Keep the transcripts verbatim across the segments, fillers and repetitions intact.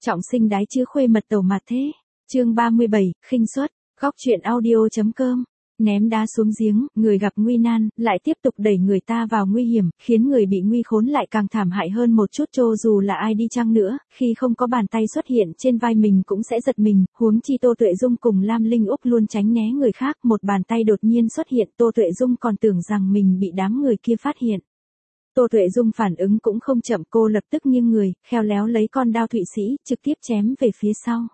Trọng sinh đái chữ khuê mật tẩu mặt thế. Chương ba mươi bảy, khinh suất. Góc truyện audio.com. Ném đá xuống giếng, người gặp nguy nan, lại tiếp tục đẩy người ta vào nguy hiểm, khiến người bị nguy khốn lại càng thảm hại hơn một chút. Cho dù là ai đi chăng nữa, khi không có bàn tay xuất hiện trên vai mình cũng sẽ giật mình, huống chi Tô Tuệ Dung cùng Lam Linh Úc luôn tránh né người khác, một bàn tay đột nhiên xuất hiện, Tô Tuệ Dung còn tưởng rằng mình bị đám người kia phát hiện. Tô Tuệ Dung phản ứng cũng không chậm, cô lập tức nghiêng người, khéo léo lấy con đao Thụy Sĩ, trực tiếp chém về phía sau.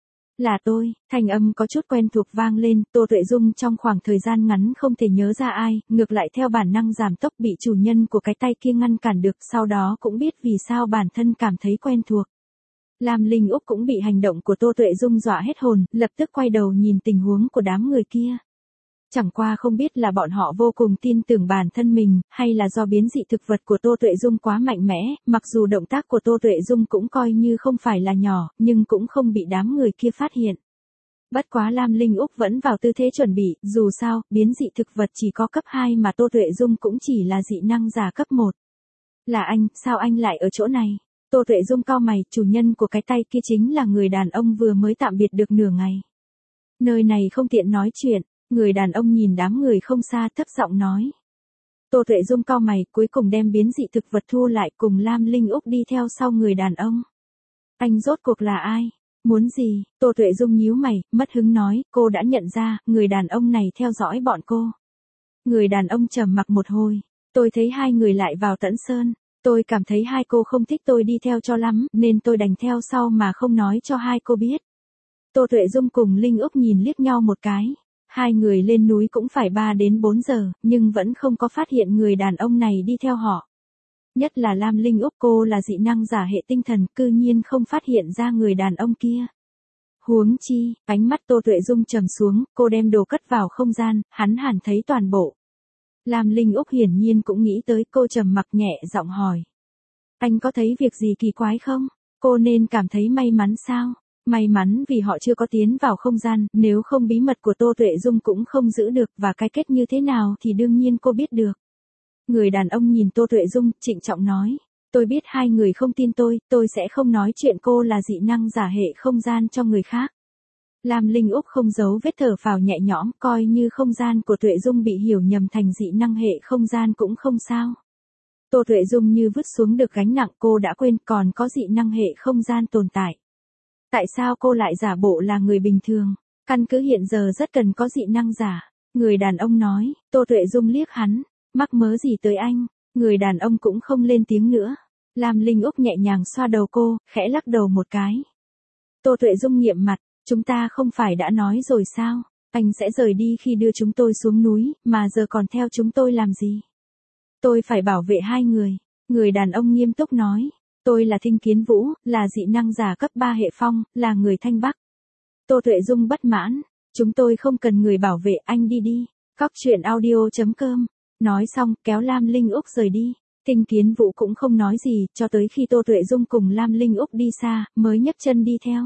Là tôi, thanh âm có chút quen thuộc vang lên, Tô Tuệ Dung trong khoảng thời gian ngắn không thể nhớ ra ai, ngược lại theo bản năng giảm tốc bị chủ nhân của cái tay kia ngăn cản được, sau đó cũng biết vì sao bản thân cảm thấy quen thuộc. Lam Linh Úc cũng bị hành động của Tô Tuệ Dung dọa hết hồn, lập tức quay đầu nhìn tình huống của đám người kia. Chẳng qua không biết là bọn họ vô cùng tin tưởng bản thân mình, hay là do biến dị thực vật của Tô Tuệ Dung quá mạnh mẽ, mặc dù động tác của Tô Tuệ Dung cũng coi như không phải là nhỏ, nhưng cũng không bị đám người kia phát hiện. Bất quá Lam Linh Úc vẫn vào tư thế chuẩn bị, dù sao, biến dị thực vật chỉ có cấp hai mà Tô Tuệ Dung cũng chỉ là dị năng giả cấp một. Là anh, sao anh lại ở chỗ này? Tô Tuệ Dung cau mày, chủ nhân của cái tay kia chính là người đàn ông vừa mới tạm biệt được nửa ngày. Nơi này không tiện nói chuyện. Người đàn ông nhìn đám người không xa thấp giọng nói. Tô Tuệ Dung cau mày, cuối cùng đem biến dị thực vật thu lại, cùng Lam Linh Úc đi theo sau người đàn ông. Anh rốt cuộc là ai? Muốn gì? Tô Tuệ Dung nhíu mày, mất hứng nói, cô đã nhận ra, người đàn ông này theo dõi bọn cô. Người đàn ông trầm mặc một hồi. Tôi thấy hai người lại vào Tẫn Sơn. Tôi cảm thấy hai cô không thích tôi đi theo cho lắm, nên tôi đành theo sau mà không nói cho hai cô biết. Tô Tuệ Dung cùng Linh Úc nhìn liếc nhau một cái. Hai người lên núi cũng phải ba đến bốn giờ, nhưng vẫn không có phát hiện người đàn ông này đi theo họ. Nhất là Lam Linh Úc, cô là dị năng giả hệ tinh thần, cư nhiên không phát hiện ra người đàn ông kia. Huống chi, ánh mắt Tô Tuệ Dung trầm xuống, cô đem đồ cất vào không gian, hắn hẳn thấy toàn bộ. Lam Linh Úc hiển nhiên cũng nghĩ tới, cô trầm mặc nhẹ giọng hỏi. Anh có thấy việc gì kỳ quái không? Cô nên cảm thấy may mắn sao? May mắn vì họ chưa có tiến vào không gian, nếu không bí mật của Tô Tuệ Dung cũng không giữ được, và cái kết như thế nào thì đương nhiên cô biết được. Người đàn ông nhìn Tô Tuệ Dung, trịnh trọng nói, tôi biết hai người không tin tôi, tôi sẽ không nói chuyện cô là dị năng giả hệ không gian cho người khác. Lam Linh Úc không giấu vết thở phào nhẹ nhõm, coi như không gian của Tuệ Dung bị hiểu nhầm thành dị năng hệ không gian cũng không sao. Tô Tuệ Dung như vứt xuống được gánh nặng, cô đã quên còn có dị năng hệ không gian tồn tại. Tại sao cô lại giả bộ là người bình thường? Căn cứ hiện giờ rất cần có dị năng giả. Người đàn ông nói, Tô Tuệ Dung liếc hắn, mắc mớ gì tới anh? Người đàn ông cũng không lên tiếng nữa. Lam Linh Úc nhẹ nhàng xoa đầu cô, khẽ lắc đầu một cái. Tô Tuệ Dung nghiệm mặt, chúng ta không phải đã nói rồi sao? Anh sẽ rời đi khi đưa chúng tôi xuống núi, mà giờ còn theo chúng tôi làm gì? Tôi phải bảo vệ hai người. Người đàn ông nghiêm túc nói. Tôi là Thinh Kiến Vũ, là dị năng giả cấp ba hệ phong, là người Thanh Bắc. Tô Tuệ Dung bất mãn, chúng tôi không cần người bảo vệ, anh đi đi. Góc truyện audio.com. Nói xong, kéo Lam Linh Úc rời đi. Thinh Kiến Vũ cũng không nói gì, cho tới khi Tô Tuệ Dung cùng Lam Linh Úc đi xa, mới nhấc chân đi theo.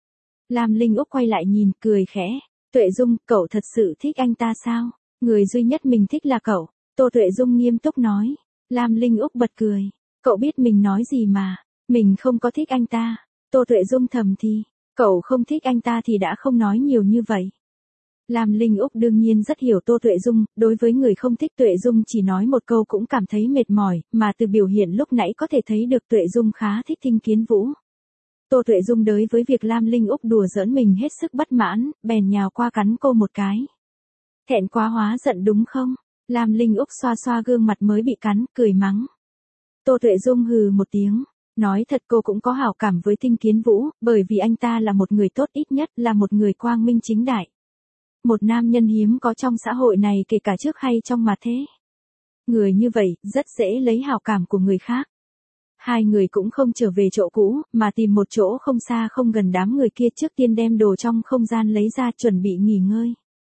Lam Linh Úc quay lại nhìn, cười khẽ. Tuệ Dung, cậu thật sự thích anh ta sao? Người duy nhất mình thích là cậu. Tô Tuệ Dung nghiêm túc nói. Lam Linh Úc bật cười. Cậu biết mình nói gì mà, mình không có thích anh ta. Tô Tuệ Dung thầm thì, cậu không thích anh ta thì đã không nói nhiều như vậy. Lam Linh Úc đương nhiên rất hiểu Tô Tuệ Dung, đối với người không thích Tuệ Dung chỉ nói một câu cũng cảm thấy mệt mỏi, mà từ biểu hiện lúc nãy có thể thấy được Tuệ Dung khá thích Thinh Kiến Vũ. Tô Tuệ Dung đối với việc Lam Linh Úc đùa giỡn mình hết sức bất mãn, bèn nhào qua cắn cô một cái. Thẹn quá hóa giận đúng không? Lam Linh Úc xoa xoa gương mặt mới bị cắn, cười mắng. Tô Tuệ Dung hừ một tiếng, nói thật cô cũng có hảo cảm với Thinh Kiến Vũ, bởi vì anh ta là một người tốt, ít nhất là một người quang minh chính đại. Một nam nhân hiếm có trong xã hội này, kể cả trước hay trong mà thế. Người như vậy, rất dễ lấy hảo cảm của người khác. Hai người cũng không trở về chỗ cũ, mà tìm một chỗ không xa không gần đám người kia, trước tiên đem đồ trong không gian lấy ra chuẩn bị nghỉ ngơi.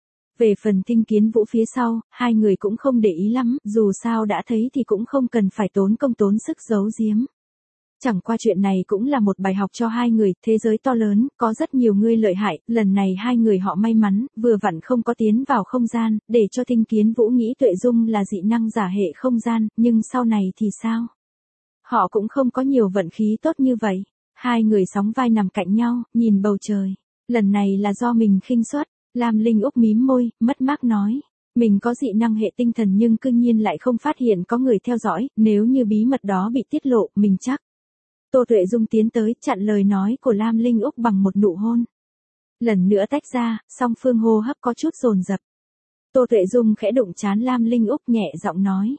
Về phần Thinh Kiến Vũ phía sau, hai người cũng không để ý lắm, dù sao đã thấy thì cũng không cần phải tốn công tốn sức giấu giếm. Chẳng qua chuyện này cũng là một bài học cho hai người, thế giới to lớn, có rất nhiều người lợi hại, lần này hai người họ may mắn, vừa vặn không có tiến vào không gian, để cho Thinh Kiến Vũ nghĩ Tuệ Dung là dị năng giả hệ không gian, nhưng sau này thì sao? Họ cũng không có nhiều vận khí tốt như vậy. hai người sóng vai nằm cạnh nhau, nhìn bầu trời. Lần này là do mình khinh suất. Lam Linh Úc mím môi, mất mát nói. Mình có dị năng hệ tinh thần nhưng cư nhiên lại không phát hiện có người theo dõi, nếu như bí mật đó bị tiết lộ, mình chắc. Tô Tuệ Dung tiến tới, chặn lời nói của Lam Linh Úc bằng một nụ hôn. Lần nữa tách ra, song phương hô hấp có chút dồn dập. Tô Tuệ Dung khẽ đụng trán Lam Linh Úc nhẹ giọng nói.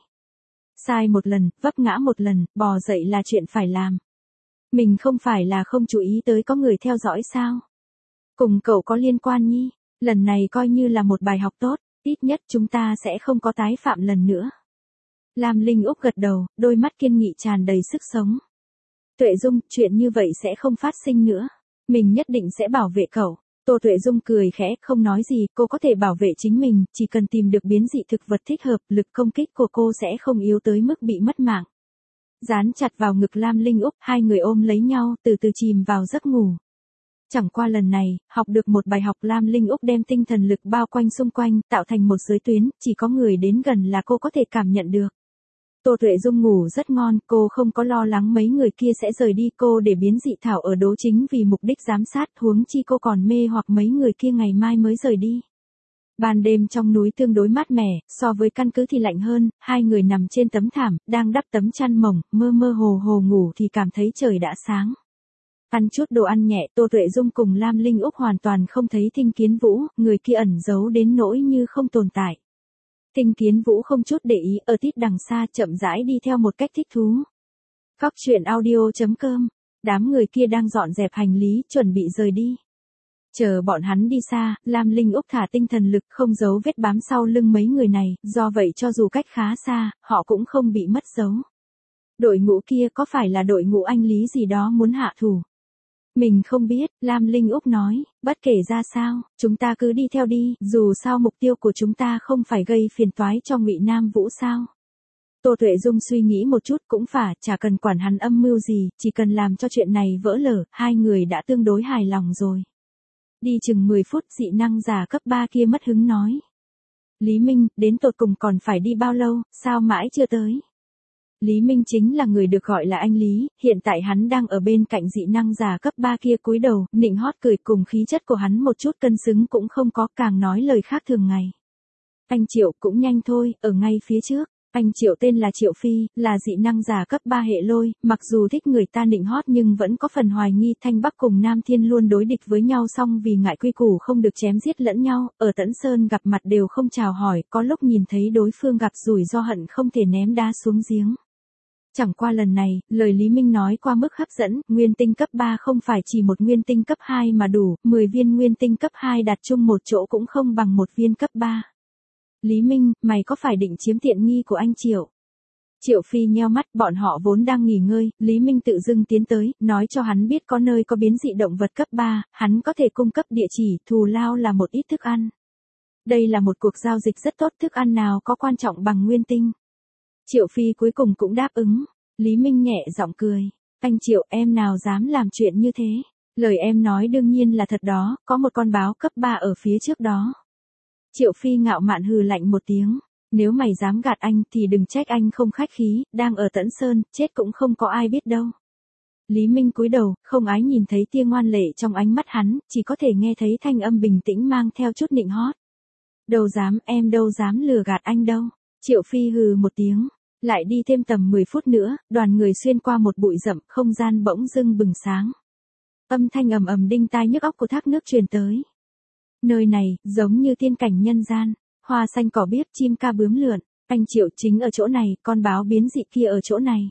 Sai một lần, vấp ngã một lần, bò dậy là chuyện phải làm. Mình không phải là không chú ý tới có người theo dõi sao? Cùng cậu có liên quan nhi, lần này coi như là một bài học tốt, ít nhất chúng ta sẽ không có tái phạm lần nữa. Lam Linh Úc gật đầu, đôi mắt kiên nghị tràn đầy sức sống. Tuệ Dung, chuyện như vậy sẽ không phát sinh nữa. Mình nhất định sẽ bảo vệ cậu. Tô Tuệ Dung cười khẽ, không nói gì, cô có thể bảo vệ chính mình, chỉ cần tìm được biến dị thực vật thích hợp, lực công kích của cô sẽ không yếu tới mức bị mất mạng. Dán chặt vào ngực Lam Linh Úc, hai người ôm lấy nhau, từ từ chìm vào giấc ngủ. Chẳng qua lần này, học được một bài học. Lam Linh Úc đem tinh thần lực bao quanh xung quanh, tạo thành một giới tuyến, chỉ có người đến gần là cô có thể cảm nhận được. Tô Tuệ Dung ngủ rất ngon, cô không có lo lắng mấy người kia sẽ rời đi, cô để biến dị thảo ở Đố Chính vì mục đích giám sát, huống chi cô còn mê hoặc mấy người kia ngày mai mới rời đi. Ban đêm trong núi tương đối mát mẻ, so với căn cứ thì lạnh hơn, hai người nằm trên tấm thảm, đang đắp tấm chăn mỏng, mơ mơ hồ hồ ngủ thì cảm thấy trời đã sáng. Ăn chút đồ ăn nhẹ, Tô Tuệ Dung cùng Lam Linh Úc hoàn toàn không thấy Thinh Kiến Vũ, người kia ẩn giấu đến nỗi như không tồn tại. Thinh Kiến Vũ không chút để ý, ở tít đằng xa chậm rãi đi theo một cách thích thú. Góc truyện audio chấm com, đám người kia đang dọn dẹp hành lý, chuẩn bị rời đi. Chờ bọn hắn đi xa, Lam Linh Úc thả tinh thần lực không giấu vết bám sau lưng mấy người này, do vậy cho dù cách khá xa, họ cũng không bị mất dấu. Đội ngũ kia có phải là đội ngũ anh Lý gì đó muốn hạ thủ? Mình không biết, Lam Linh Úc nói, bất kể ra sao, chúng ta cứ đi theo đi, dù sao mục tiêu của chúng ta không phải gây phiền toái cho Ngụy Nam Vũ sao. Tô Tuệ Dung suy nghĩ một chút cũng phải, chả cần quản hắn âm mưu gì, chỉ cần làm cho chuyện này vỡ lở, hai người đã tương đối hài lòng rồi. Đi chừng mười phút, dị năng giả cấp ba kia mất hứng nói. Lý Minh, đến tột cùng còn phải đi bao lâu, sao mãi chưa tới? Lý Minh chính là người được gọi là anh Lý, hiện tại hắn đang ở bên cạnh dị năng giả cấp ba kia cúi đầu, nịnh hót cười, cùng khí chất của hắn một chút cân xứng cũng không có, càng nói lời khác thường ngày. Anh Triệu cũng nhanh thôi, ở ngay phía trước. Anh Triệu tên là Triệu Phi, là dị năng giả cấp ba hệ lôi, mặc dù thích người ta nịnh hót nhưng vẫn có phần hoài nghi. Thanh Bắc cùng Nam Thiên luôn đối địch với nhau, song vì ngại quy củ không được chém giết lẫn nhau, ở Tẫn Sơn gặp mặt đều không chào hỏi, có lúc nhìn thấy đối phương gặp rủi ro hận không thể ném đá xuống giếng. Chẳng qua lần này, lời Lý Minh nói qua mức hấp dẫn, nguyên tinh cấp ba không phải chỉ một nguyên tinh cấp hai mà đủ, mười viên nguyên tinh cấp hai đặt chung một chỗ cũng không bằng một viên cấp ba. Lý Minh, mày có phải định chiếm tiện nghi của anh Triệu? Triệu Phi nheo mắt, bọn họ vốn đang nghỉ ngơi, Lý Minh tự dưng tiến tới, nói cho hắn biết có nơi có biến dị động vật cấp ba, hắn có thể cung cấp địa chỉ, thù lao là một ít thức ăn. Đây là một cuộc giao dịch rất tốt, thức ăn nào có quan trọng bằng nguyên tinh. Triệu Phi cuối cùng cũng đáp ứng. Lý Minh nhẹ giọng cười. Anh Triệu, em nào dám làm chuyện như thế? Lời em nói đương nhiên là thật đó, có một con báo cấp ba ở phía trước đó. Triệu Phi ngạo mạn hừ lạnh một tiếng. Nếu mày dám gạt anh thì đừng trách anh không khách khí, đang ở Tẫn Sơn, chết cũng không có ai biết đâu. Lý Minh cúi đầu, không ái nhìn thấy tia ngoan lệ trong ánh mắt hắn, chỉ có thể nghe thấy thanh âm bình tĩnh mang theo chút nịnh hót. Đâu dám, em đâu dám lừa gạt anh đâu. Triệu Phi hừ một tiếng. Lại đi thêm tầm mười phút nữa, đoàn người xuyên qua một bụi rậm, không gian bỗng dưng bừng sáng. Âm thanh ầm ầm đinh tai nhức óc của thác nước truyền tới. Nơi này, giống như tiên cảnh nhân gian, hoa xanh cỏ biếc, chim ca bướm lượn, anh Triệu chính ở chỗ này, con báo biến dị kia ở chỗ này.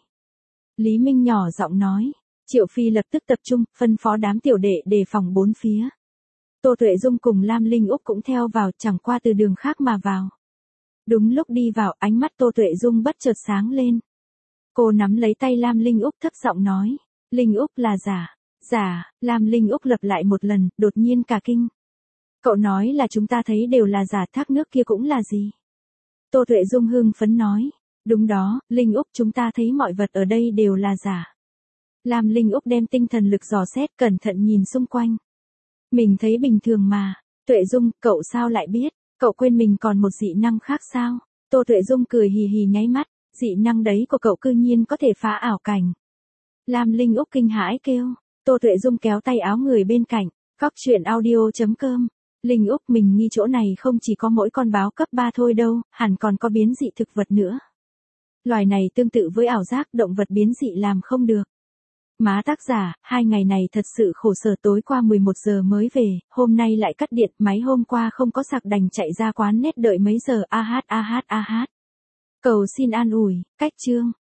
Lý Minh nhỏ giọng nói, Triệu Phi lập tức tập trung, phân phó đám tiểu đệ đề phòng bốn phía. Tô Tuệ Dung cùng Lam Linh Úc cũng theo vào, chẳng qua từ đường khác mà vào. Đúng lúc đi vào, ánh mắt Tô Tuệ Dung bất chợt sáng lên. Cô nắm lấy tay Lam Linh Úc thấp giọng nói, Linh Úc là giả, giả, Lam Linh Úc lặp lại một lần, đột nhiên cả kinh. Cậu nói là chúng ta thấy đều là giả, thác nước kia cũng là gì? Tô Tuệ Dung hưng phấn nói, đúng đó, Linh Úc, chúng ta thấy mọi vật ở đây đều là giả. Lam Linh Úc đem tinh thần lực dò xét, cẩn thận nhìn xung quanh. Mình thấy bình thường mà. Tuệ Dung, cậu sao lại biết? Cậu quên mình còn một dị năng khác sao? Tô Tuệ Dung cười hì hì nháy mắt, dị năng đấy của cậu cư nhiên có thể phá ảo cảnh. Lam Linh Úc kinh hãi kêu, Tô Tuệ Dung kéo tay áo người bên cạnh, góc chuyện audio.com. Linh Úc mình nghi chỗ này không chỉ có mỗi con báo cấp ba thôi đâu, hẳn còn có biến dị thực vật nữa. Loài này tương tự với ảo giác động vật biến dị làm không được. Má tác giả, hai ngày này thật sự khổ sở, tối qua mười một giờ mới về, hôm nay lại cắt điện, máy hôm qua không có sạc đành chạy ra quán nét đợi mấy giờ, a hát a hát a hát. Cầu xin an ủi, cách chương.